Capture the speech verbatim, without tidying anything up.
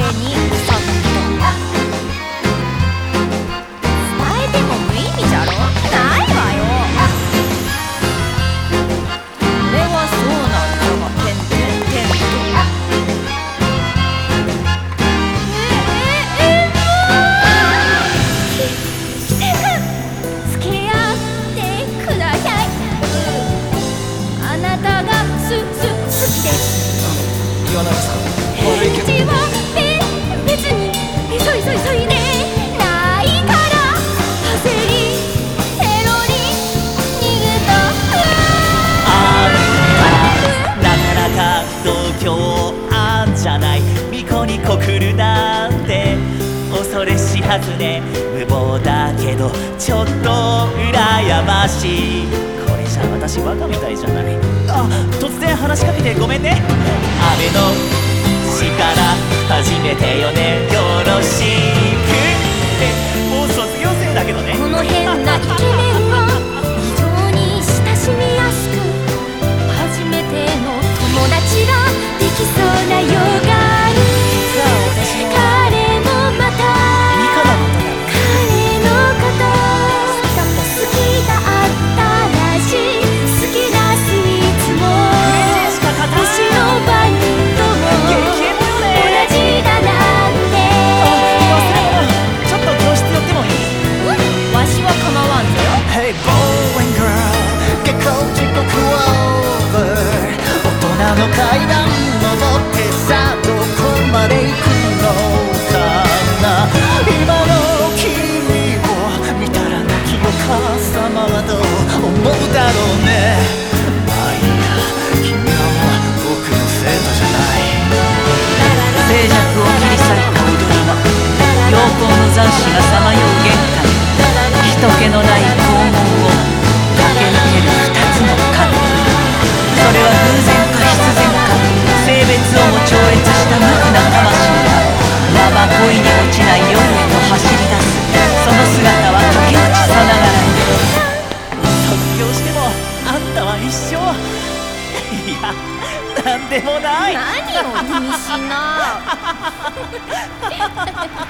にそっと伝えても無意味じゃろ。ないわよ。これはそうなんじゃが、てんてんてんと。えええき季節付き合ってください。あなたがすす好きです。 岩永さん、悪いけど返事はべ別に急い急い急いでないから焦りセロリ逃げた。 あんたなかなか度胸あんじゃない。巫女に告るなんて恐れしはずね。無謀だけどちょっと羨ましい。これじゃ私バカみたいじゃない。あ、突然話しかけてごめんね。雨の詩から始めてよね、よろしくってもう卒業生だけどね。 この変なイケメンは非常に親しみやすく、初めての友達ができそうな予感。 実は私も彼もまたミカのことだね。 彼のこと好きがあったらしい。好きなスイーツもプレゼンしか勝たない星のバンドも激エモよ同ね。 じだなんて。 忘れ物、ちょっと教室寄ってもいい？ うん、わしは構わんぞよ。 Hey boy and girl 下校時刻 over 大人の階段登ってさ、どこまで行くのかな。今の君を見たら泣きお母様はどう思うだろうね。まあいいや、君はもう僕の生徒じゃない。 静寂を切り裂いた踊り場、陽光の残滓がさまよう玄関、人気のない校門を駆け抜ける二つの影。それは偶然か必然か、性別をも超越した無垢な魂がまま恋に落ちない夜へと走り出す。その姿は駆け落ちさながらに。 卒業してもあんたは一生いや、なんでもない。 何を意味深な。